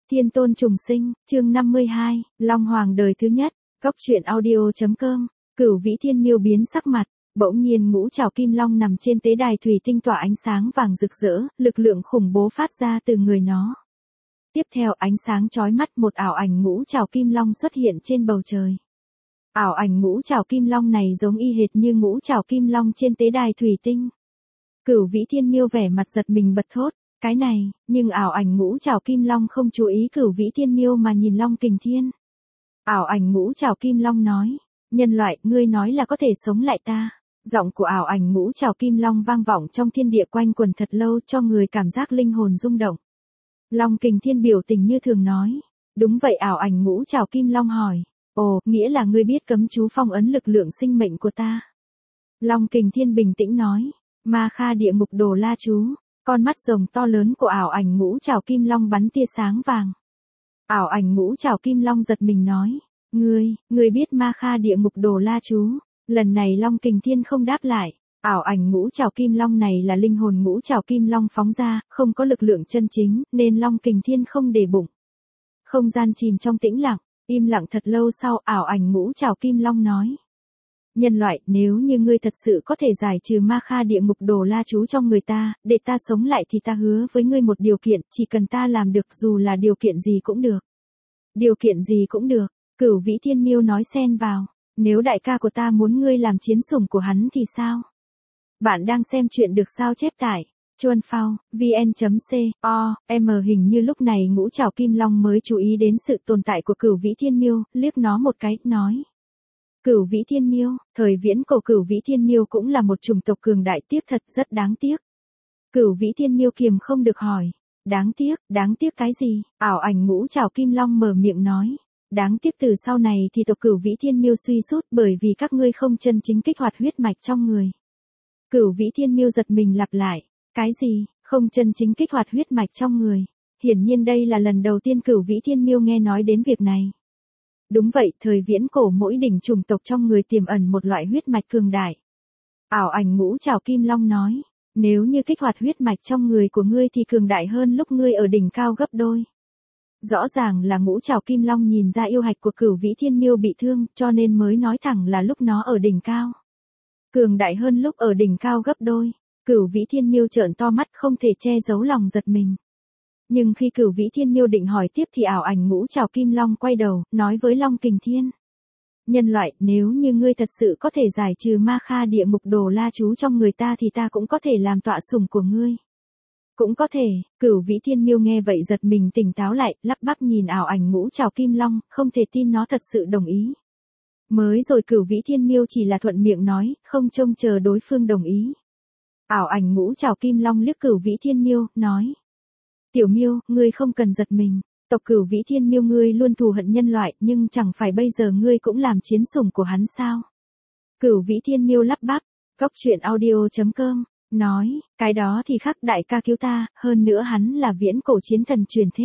Thiên tôn trùng sinh, chương 52, Long Hoàng đời thứ nhất, Cốc truyện audio.com, Cửu Vĩ Thiên Miêu biến sắc mặt, bỗng nhiên ngũ trảo kim long nằm trên tế đài thủy tinh tỏa ánh sáng vàng rực rỡ, lực lượng khủng bố phát ra từ người nó. Tiếp theo ánh sáng chói mắt một ảo ảnh ngũ trảo kim long xuất hiện trên bầu trời. Ảo ảnh ngũ trảo kim long này giống y hệt như ngũ trảo kim long trên tế đài thủy tinh. Cửu Vĩ Thiên Miêu vẻ mặt giật mình bật thốt. Cái này, nhưng ảo ảnh ngũ trảo kim long không chú ý Cửu Vĩ Thiên Miêu mà nhìn Long Kình Thiên. Ảo ảnh ngũ trảo kim long nói, nhân loại, ngươi nói là có thể sống lại ta. Giọng của ảo ảnh ngũ trảo kim long vang vọng trong thiên địa quanh quần thật lâu cho người cảm giác linh hồn rung động. Long Kình Thiên biểu tình như thường nói, đúng vậy. Ảo ảnh ngũ trảo kim long hỏi, ồ, nghĩa là ngươi biết cấm chú phong ấn lực lượng sinh mệnh của ta. Long Kình Thiên bình tĩnh nói, Ma Kha địa ngục đồ la chú. Con mắt rồng to lớn của ảo ảnh ngũ trảo kim long bắn tia sáng vàng. Ảo ảnh ngũ trảo kim long giật mình nói, ngươi biết Ma Kha địa ngục đồ la chú. Lần này Long Kình Thiên không đáp lại. Ảo ảnh ngũ trảo kim long này là linh hồn ngũ trảo kim long phóng ra, không có lực lượng chân chính, nên Long Kình Thiên không để bụng. Không gian chìm trong tĩnh lặng, im lặng thật lâu sau ảo ảnh ngũ trảo kim long nói. Nhân loại, nếu như ngươi thật sự có thể giải trừ Ma Kha địa ngục đồ la chú trong người ta, để ta sống lại thì ta hứa với ngươi một điều kiện, chỉ cần ta làm được dù là điều kiện gì cũng được. Điều kiện gì cũng được, Cửu Vĩ Thiên Miêu nói xen vào, nếu đại ca của ta muốn ngươi làm chiến sủng của hắn thì sao? Bạn đang xem chuyện được sao chép tại Chuan Phao, vn.com, hình như lúc này ngũ trảo kim long mới chú ý đến sự tồn tại của Cửu Vĩ Thiên Miêu, liếc nó một cái, nói. Cửu Vĩ Thiên Miêu, thời viễn cổ Cửu Vĩ Thiên Miêu cũng là một chủng tộc cường đại, tiếc thật, rất đáng tiếc. Cửu Vĩ Thiên Miêu kiềm không được hỏi, đáng tiếc cái gì? Ảo ảnh ngũ trảo kim long mở miệng nói, đáng tiếc từ sau này thì tộc Cửu Vĩ Thiên Miêu suy sút bởi vì các ngươi không chân chính kích hoạt huyết mạch trong người. Cửu Vĩ Thiên Miêu giật mình lặp lại, cái gì? Không chân chính kích hoạt huyết mạch trong người? Hiển nhiên đây là lần đầu tiên Cửu Vĩ Thiên Miêu nghe nói đến việc này. Đúng vậy, thời viễn cổ mỗi đỉnh chủng tộc trong người tiềm ẩn một loại huyết mạch cường đại. Ảo ảnh ngũ trảo kim long nói, nếu như kích hoạt huyết mạch trong người của ngươi thì cường đại hơn lúc ngươi ở đỉnh cao gấp đôi. Rõ ràng là ngũ trảo kim long nhìn ra yêu hạch của Cửu Vĩ Thiên Miêu bị thương, cho nên mới nói thẳng là lúc nó ở đỉnh cao. Cường đại hơn lúc ở đỉnh cao gấp đôi. Cửu Vĩ Thiên Miêu trợn to mắt không thể che giấu lòng giật mình. Nhưng khi Cửu Vĩ Thiên Miêu định hỏi tiếp thì ảo ảnh ngũ trảo kim long quay đầu, nói với Long Kình Thiên. Nhân loại, nếu như ngươi thật sự có thể giải trừ Ma Kha địa ngục đồ la chú trong người ta thì ta cũng có thể làm tọa sủng của ngươi. Cũng có thể. Cửu Vĩ Thiên Miêu nghe vậy giật mình tỉnh táo lại, lắp bắp nhìn ảo ảnh ngũ trảo kim long, không thể tin nó thật sự đồng ý. Mới rồi Cửu Vĩ Thiên Miêu chỉ là thuận miệng nói, không trông chờ đối phương đồng ý. Ảo ảnh ngũ trảo kim long liếc Cửu Vĩ Thiên Miêu, nói. Tiểu Miêu, ngươi không cần giật mình, tộc Cửu Vĩ Thiên Miêu ngươi luôn thù hận nhân loại, nhưng chẳng phải bây giờ ngươi cũng làm chiến sủng của hắn sao? Cửu Vĩ Thiên Miêu lắp bắp, Cốc truyện audio.com, nói, cái đó thì khác, đại ca cứu ta, hơn nữa hắn là viễn cổ chiến thần truyền thế.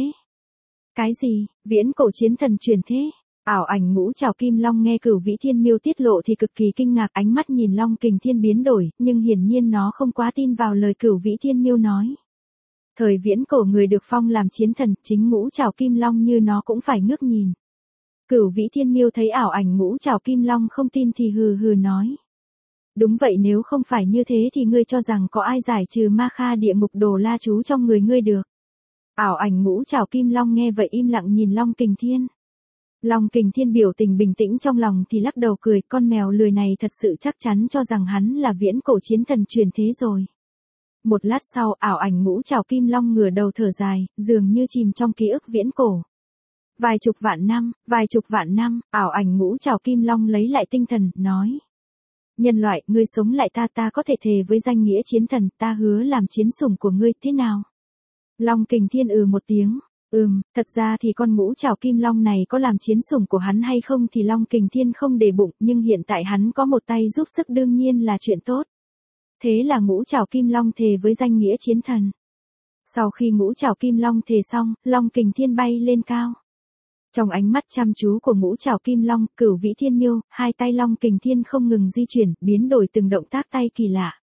Cái gì? Viễn cổ chiến thần truyền thế? Ảo ảnh ngũ trảo kim long nghe Cửu Vĩ Thiên Miêu tiết lộ thì cực kỳ kinh ngạc, ánh mắt nhìn Long Kình Thiên biến đổi, nhưng hiển nhiên nó không quá tin vào lời Cửu Vĩ Thiên Miêu nói. Thời viễn cổ người được phong làm chiến thần, chính ngũ trảo kim long như nó cũng phải ngước nhìn. Cửu Vĩ Thiên Miêu thấy ảo ảnh ngũ trảo kim long không tin thì hừ hừ nói. Đúng vậy, nếu không phải như thế thì ngươi cho rằng có ai giải trừ Ma Kha địa ngục đồ la chú trong người ngươi được. Ảo ảnh ngũ trảo kim long nghe vậy im lặng nhìn Long Kình Thiên. Long Kình Thiên biểu tình bình tĩnh trong lòng thì lắc đầu cười, con mèo lười này thật sự chắc chắn cho rằng hắn là viễn cổ chiến thần truyền thế rồi. Một lát sau, ảo ảnh ngũ trảo kim long ngửa đầu thở dài, dường như chìm trong ký ức viễn cổ. Vài chục vạn năm, ảo ảnh ngũ trảo kim long lấy lại tinh thần, nói. Nhân loại, ngươi sống lại ta có thể thề với danh nghĩa chiến thần, ta hứa làm chiến sủng của ngươi, thế nào? Long Kình Thiên một tiếng, thật ra thì con ngũ trảo kim long này có làm chiến sủng của hắn hay không thì Long Kình Thiên không để bụng, nhưng hiện tại hắn có một tay giúp sức đương nhiên là chuyện tốt. Thế là ngũ trảo kim long thề với danh nghĩa chiến thần. Sau khi ngũ trảo kim long thề xong, Long Kình Thiên bay lên cao. Trong ánh mắt chăm chú của ngũ trảo kim long, Cửu Vĩ Thiên Miêu, hai tay Long Kình Thiên không ngừng di chuyển, biến đổi từng động tác tay kỳ lạ.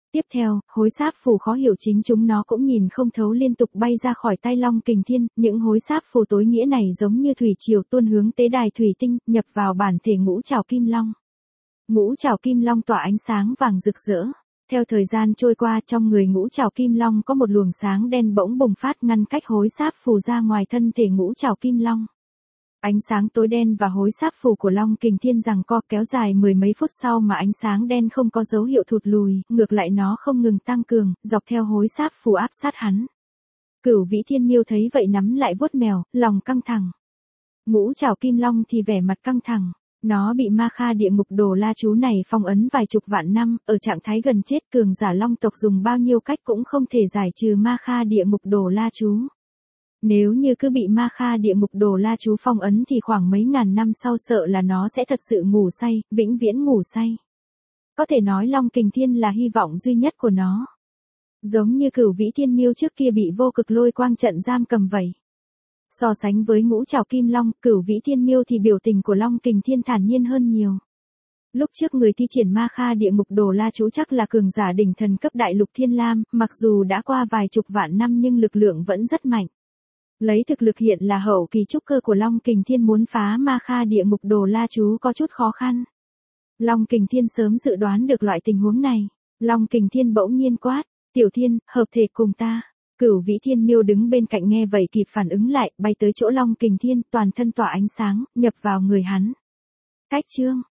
Tiếp theo, hối sáp phù khó hiểu chính chúng nó cũng nhìn không thấu liên tục bay ra khỏi tay Long Kình Thiên, những hối sáp phù tối nghĩa này giống như thủy triều tuôn hướng tế đài thủy tinh, nhập vào bản thể ngũ trảo kim long. Ngũ trảo kim long tỏa ánh sáng vàng rực rỡ. Theo thời gian trôi qua, trong người ngũ trảo kim long có một luồng sáng đen bỗng bùng phát ngăn cách hối sáp phù ra ngoài thân thể ngũ trảo kim long. Ánh sáng tối đen và hối sáp phù của Long Kình Thiên giằng co kéo dài mười mấy phút sau mà ánh sáng đen không có dấu hiệu thụt lùi, ngược lại nó không ngừng tăng cường, dọc theo hối sáp phù áp sát hắn. Cửu Vĩ Thiên Miêu thấy vậy nắm lại vuốt mèo, lòng căng thẳng. Ngũ trảo kim long thì vẻ mặt căng thẳng. Nó bị ma kha địa ngục đồ la chú này phong ấn vài chục vạn năm, ở trạng thái gần chết cường giả long tộc dùng bao nhiêu cách cũng không thể giải trừ ma kha địa ngục đồ la chú. Nếu như cứ bị ma kha địa ngục đồ la chú phong ấn thì khoảng mấy ngàn năm sau sợ là nó sẽ thật sự ngủ say, vĩnh viễn ngủ say. Có thể nói Long Kình Thiên là hy vọng duy nhất của nó. Giống như Cửu Vĩ Thiên Miêu trước kia bị vô cực lôi quang trận giam cầm vậy. So sánh với ngũ trảo kim long, Cửu Vĩ Thiên Miêu thì biểu tình của Long Kình Thiên thản nhiên hơn nhiều. Lúc trước người thi triển ma kha địa ngục đồ la chú chắc là cường giả đỉnh thần cấp đại lục thiên lam, mặc dù đã qua vài chục vạn năm nhưng lực lượng vẫn rất mạnh. Lấy thực lực hiện là hậu kỳ trúc cơ của Long Kình Thiên muốn phá ma kha địa ngục đồ la chú có chút khó khăn. Long Kình Thiên sớm dự đoán được loại tình huống này. Long Kình Thiên bỗng nhiên quát, Tiểu Thiên, hợp thể cùng ta. Cửu Vĩ Thiên Miêu đứng bên cạnh nghe vậy kịp phản ứng lại, bay tới chỗ Long Kình Thiên, toàn thân tỏa ánh sáng, nhập vào người hắn. Cách chương